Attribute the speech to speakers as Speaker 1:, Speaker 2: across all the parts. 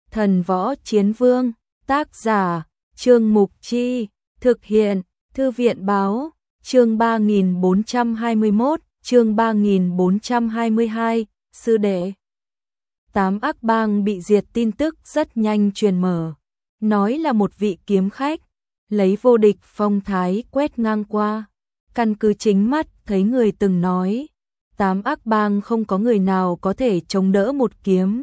Speaker 1: Thần Võ Chiến Vương, tác giả, Trương Mục Chi, thực hiện, Thư viện Báo, chương 3421, chương 3422, sư đệ. 8 ác bang bị diệt tin tức rất nhanh truyền mở, nói là một vị kiếm khách, lấy vô địch phong thái quét ngang qua. Căn cứ chính mắt thấy người từng nói, 8 ác bang không có người nào có thể chống đỡ một kiếm.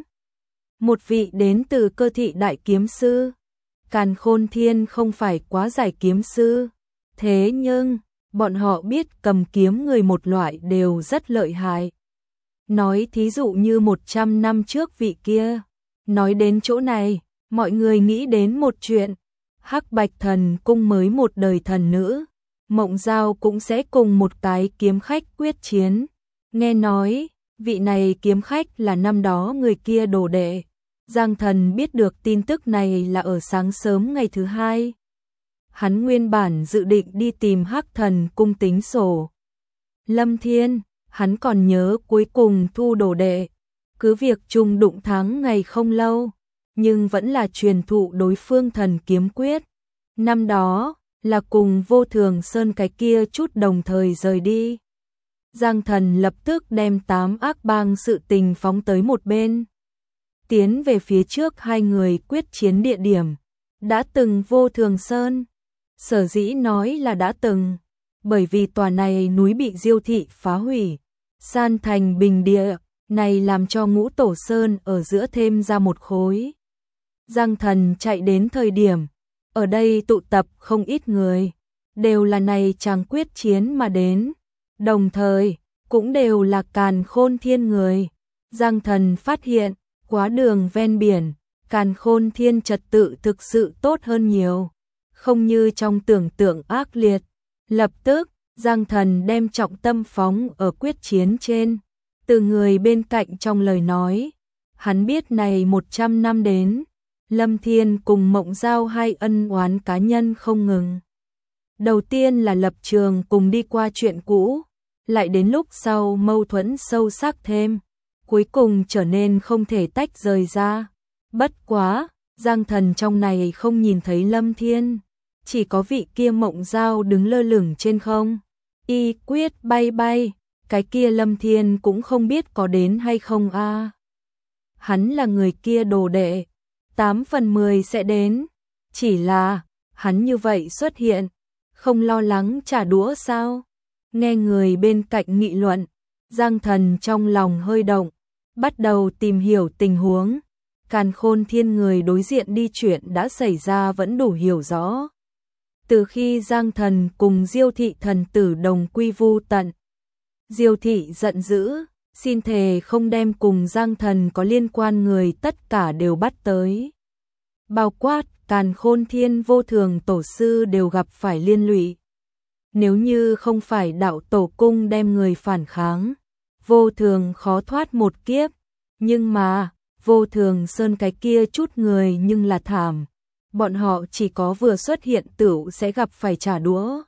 Speaker 1: Một vị đến từ Cơ Thị đại kiếm sư, Càn Khôn Thiên không phải quá giải kiếm sư, thế nhưng bọn họ biết cầm kiếm người một loại đều rất lợi hại. Nói thí dụ như 100 năm trước vị kia, nói đến chỗ này, mọi người nghĩ đến một chuyện, Hắc Bạch Thần Cung mới một đời thần nữ, Mộng Giao cũng sẽ cùng một cái kiếm khách quyết chiến. Nghe nói, vị này kiếm khách là năm đó người kia đồ đệ. Giang Thần biết được tin tức này là ở sáng sớm ngày thứ hai. Hắn nguyên bản dự định đi tìm Hắc Thần Cung tính sổ. Lâm Thiên, hắn còn nhớ cuối cùng thu đồ đệ, cứ việc chung đụng thắng ngày không lâu, nhưng vẫn là truyền thụ đối phương thần kiếm quyết. Năm đó, là cùng Vô Thường Sơn cái kia chút đồng thời rời đi. Giang Thần lập tức đem 8 ác bang sự tình phóng tới một bên. Tiến về phía trước hai người quyết chiến địa điểm, đã từng Vô Thường Sơn. Sở dĩ nói là đã từng, bởi vì tòa này núi bị Diêu thị phá hủy, san thành bình địa, này làm cho Ngũ Tổ Sơn ở giữa thêm ra một khối. Giang Thần chạy đến thời điểm, ở đây tụ tập không ít người, đều là này chàng quyết chiến mà đến, đồng thời cũng đều là Càn Khôn Thiên người. Giang Thần phát hiện, quá đường ven biển, Càn Khôn Thiên trật tự thực sự tốt hơn nhiều, không như trong tưởng tượng ác liệt. Lập tức, Giang Thần đem trọng tâm phóng ở quyết chiến trên, từ người bên cạnh trong lời nói, hắn biết này 100 năm đến, Lâm Thiên cùng Mộng Giao hai ân oán cá nhân không ngừng. Đầu tiên là lập trường cùng đi qua chuyện cũ, lại đến lúc sau mâu thuẫn sâu sắc thêm, cuối cùng trở nên không thể tách rời ra. Bất quá, Giang Thần trong này không nhìn thấy Lâm Thiên, chỉ có vị kia Mộng Giao đứng lơ lửng trên không. Y quyết bay bay, cái kia Lâm Thiên cũng không biết có đến hay không a. Hắn là người kia đồ đệ, 8 phần 10 sẽ đến, chỉ là hắn như vậy xuất hiện, không lo lắng trả đũa sao? Nghe người bên cạnh nghị luận, Giang Thần trong lòng hơi động, bắt đầu tìm hiểu tình huống. Càn Khôn Thiên người đối diện đi chuyện đã xảy ra vẫn đủ hiểu rõ. Từ khi Giang Thần cùng Diêu thị thần tử đồng quy vu tận, Diêu thị giận dữ, xin thề không đem cùng Giang Thần có liên quan người tất cả đều bắt tới. Bao quát, Càn Khôn Thiên Vô Thường tổ sư đều gặp phải liên lụy. Nếu như không phải đạo tổ cung đem người phản kháng, Vô Thường khó thoát một kiếp. Nhưng mà, Vô Thường Sơn cái kia chút người nhưng là thảm. Bọn họ chỉ có vừa xuất hiện tửu sẽ gặp phải trả đũa.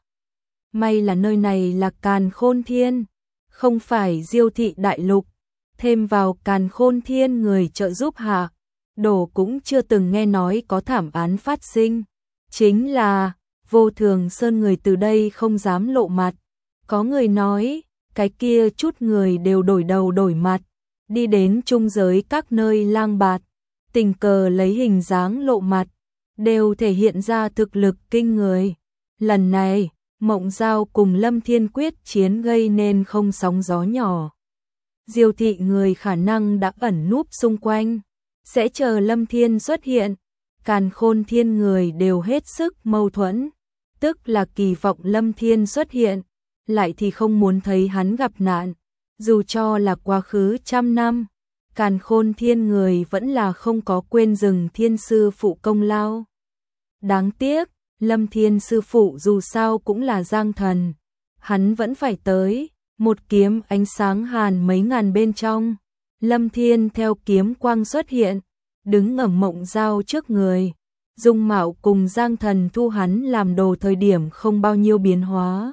Speaker 1: May là nơi này là Càn Khôn Thiên, không phải Diêu thị đại lục. Thêm vào Càn Khôn Thiên người trợ giúp hạ, Đồ cũng chưa từng nghe nói có thảm án phát sinh. Chính là, Vô Thường Sơn người từ đây không dám lộ mặt. Có người nói, cái kia chút người đều đổi đầu đổi mặt, đi đến trung giới các nơi lang bạt, tình cờ lấy hình dáng lộ mặt, đều thể hiện ra thực lực kinh người. Lần này, Mộng Giao cùng Lâm Thiên quyết chiến gây nên không sóng gió nhỏ. Diêu thị người khả năng đã ẩn núp xung quanh, sẽ chờ Lâm Thiên xuất hiện. Càn Khôn Thiên người đều hết sức mâu thuẫn, tức là kỳ vọng Lâm Thiên xuất hiện, lại thì không muốn thấy hắn gặp nạn. Dù cho là quá khứ 100 năm, Càn Khôn Thiên người vẫn là không có quên rừng Thiên sư phụ công lao. Đáng tiếc, Lâm Thiên sư phụ dù sao cũng là Giang Thần, hắn vẫn phải tới. Một kiếm ánh sáng hàn mấy ngàn bên trong, Lâm Thiên theo kiếm quang xuất hiện, đứng ở Mộng Giao trước người. Dung mạo cùng Giang Thần thu hắn làm đồ thời điểm không bao nhiêu biến hóa.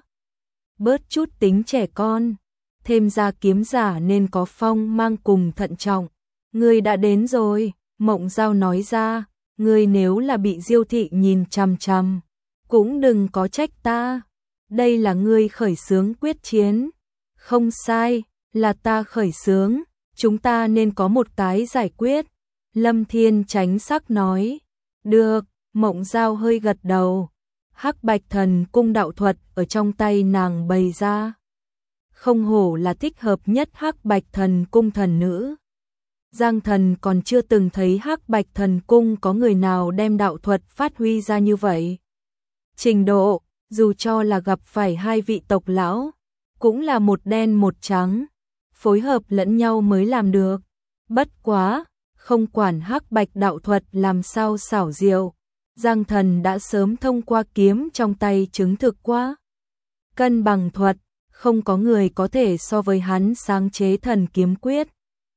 Speaker 1: Bớt chút tính trẻ con, thêm ra kiếm giả nên có phong mang cùng thận trọng. Người đã đến rồi, Mộng Giao nói ra, ngươi nếu là bị Diêu thị nhìn chằm chằm, cũng đừng có trách ta. Đây là ngươi khởi xướng quyết chiến. Không sai, là ta khởi xướng, chúng ta nên có một cái giải quyết. Lâm Thiên tránh sắc nói. Được, Mộng Giao hơi gật đầu. Hắc Bạch Thần Cung đạo thuật ở trong tay nàng bày ra. Không hổ là thích hợp nhất Hắc Bạch Thần Cung thần nữ. Giang Thần còn chưa từng thấy Hắc Bạch Thần Cung có người nào đem đạo thuật phát huy ra như vậy. Trình độ, dù cho là gặp phải hai vị tộc lão, cũng là một đen một trắng, phối hợp lẫn nhau mới làm được. Bất quá, không quản Hắc Bạch đạo thuật làm sao xảo diệu, Giang Thần đã sớm thông qua kiếm trong tay chứng thực qua. Cân bằng thuật, không có người có thể so với hắn sáng chế thần kiếm quyết.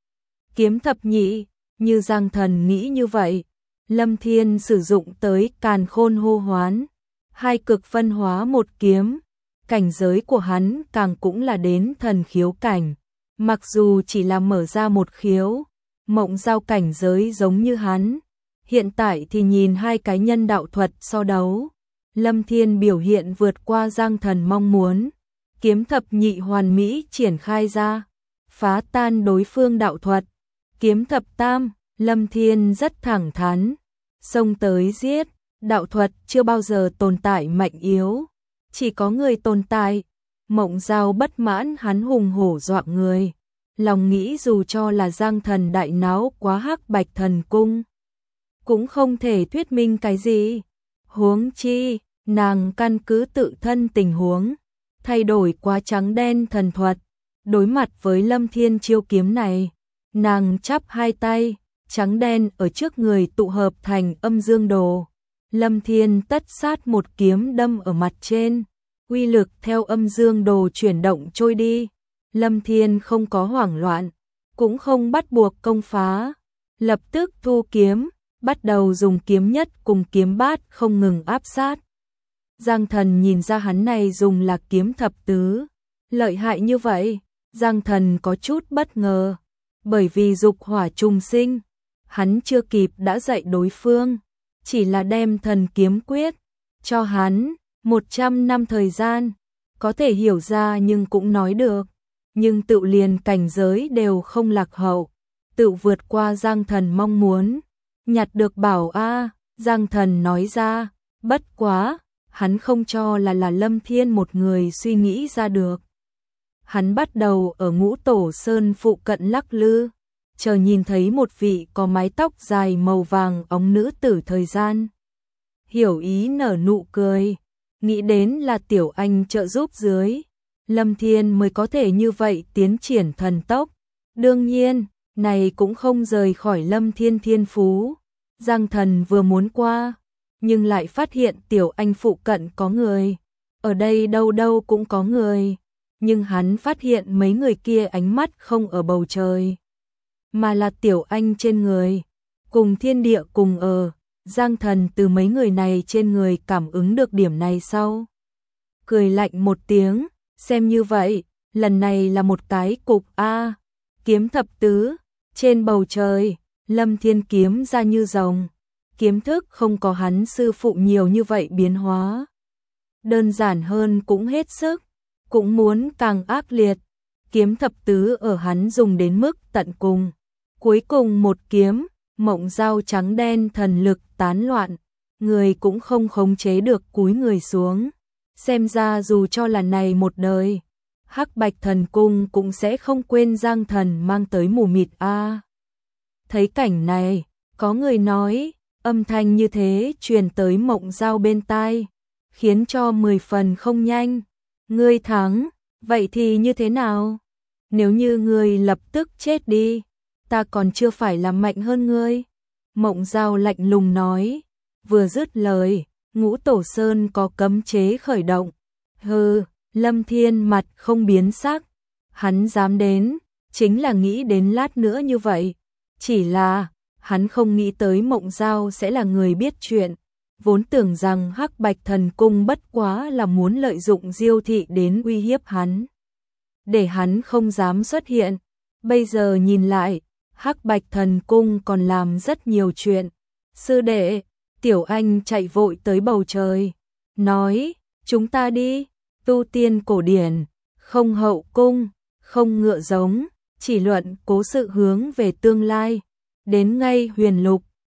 Speaker 1: Kiếm thập nhị, như Giang Thần nghĩ như vậy, Lâm Thiên sử dụng tới Càn Khôn hô hoán, hai cực phân hóa một kiếm, cảnh giới của hắn càng cũng là đến thần khiếu cảnh, mặc dù chỉ là mở ra một khiếu, Mộng Giao cảnh giới giống như hắn. Hiện tại thì nhìn hai cái nhân đạo thuật so đấu, Lâm Thiên biểu hiện vượt qua Giang Thần mong muốn, kiếm thập nhị hoàn mỹ triển khai ra, phá tan đối phương đạo thuật. Kiếm thập tam, Lâm Thiên rất thẳng thắn, xông tới giết, đạo thuật chưa bao giờ tồn tại mạnh yếu, chỉ có người tồn tại. Mộng Giao bất mãn hắn hùng hổ dọa người, lòng nghĩ dù cho là Giang Thần đại náo quá Hắc Bạch Thần Cung, cũng không thể thuyết minh cái gì. Huống chi, nàng căn cứ tự thân tình huống, thay đổi quá trắng đen thần thuật, đối mặt với Lâm Thiên chiêu kiếm này. Nàng chắp hai tay, trắng đen ở trước người tụ hợp thành âm dương đồ. Lâm Thiên tất sát một kiếm đâm ở mặt trên, uy lực theo âm dương đồ chuyển động trôi đi. Lâm Thiên không có hoảng loạn, cũng không bắt buộc công phá, lập tức thu kiếm, bắt đầu dùng kiếm nhất cùng kiếm bát không ngừng áp sát. Giang Thần nhìn ra hắn này dùng là kiếm thập tứ, lợi hại như vậy, Giang Thần có chút bất ngờ. Bởi vì dục hỏa trùng sinh, hắn chưa kịp đã dạy đối phương, chỉ là đem thần kiếm quyết cho hắn 100 năm thời gian, có thể hiểu ra nhưng cũng nói được, nhưng tự liền cảnh giới đều không lạc hậu, tự vượt qua Giang Thần mong muốn, nhặt được bảo a. Giang Thần nói ra, bất quá, hắn không cho là Lâm Thiên một người suy nghĩ ra được. Hắn bắt đầu ở Ngũ Tổ Sơn phụ cận lắc lư, chờ nhìn thấy một vị có mái tóc dài màu vàng óng nữ tử thời gian. Hiểu ý nở nụ cười, nghĩ đến là Tiểu Anh trợ giúp dưới, Lâm Thiên mới có thể như vậy tiến triển thần tốc. Đương nhiên, này cũng không rời khỏi Lâm Thiên thiên phú. Giang Thần vừa muốn qua, nhưng lại phát hiện Tiểu Anh phụ cận có người, ở đây đâu đâu cũng có người. Nhưng hắn phát hiện mấy người kia ánh mắt không ở bầu trời, mà là Tiểu Anh trên người, cùng thiên địa cùng ở. Giang Thần từ mấy người này trên người cảm ứng được điểm này sau, cười lạnh một tiếng, xem như vậy, lần này là một cái cục a. Kiếm thập tứ, trên bầu trời, Lâm Thiên kiếm ra như rồng, kiếm thức không có hắn sư phụ nhiều như vậy biến hóa, đơn giản hơn cũng hết sức, cũng muốn càng ác liệt. Kiếm thập tứ ở hắn dùng đến mức tận cùng, cuối cùng một kiếm, Mộng Giao trắng đen thần lực tán loạn, người cũng không khống chế được cúi người xuống. Xem ra dù cho là này một đời, Hắc Bạch Thần Cung cũng sẽ không quên Giang Thần mang tới mù mịt a. Thấy cảnh này, có người nói, âm thanh như thế truyền tới Mộng Giao bên tai, khiến cho 10 phần không nhanh. Ngươi thắng, vậy thì như thế nào? Nếu như ngươi lập tức chết đi, ta còn chưa phải là mạnh hơn ngươi. Mộng Giao lạnh lùng nói, vừa dứt lời, Ngũ Tổ Sơn có cấm chế khởi động. Hừ, Lâm Thiên mặt không biến sắc, hắn dám đến, chính là nghĩ đến lát nữa như vậy. Chỉ là, hắn không nghĩ tới Mộng Giao sẽ là người biết chuyện, vốn tưởng rằng Hắc Bạch Thần Cung bất quá là muốn lợi dụng Diêu thị đến uy hiếp hắn, để hắn không dám xuất hiện. Bây giờ nhìn lại, Hắc Bạch Thần Cung còn làm rất nhiều chuyện. Sư đệ, Tiểu Anh chạy vội tới bầu trời, nói, chúng ta đi, tu tiên cổ điển, không hậu cung, không ngựa giống, chỉ luận cố sự hướng về tương lai. Đến ngay Huyền Lục,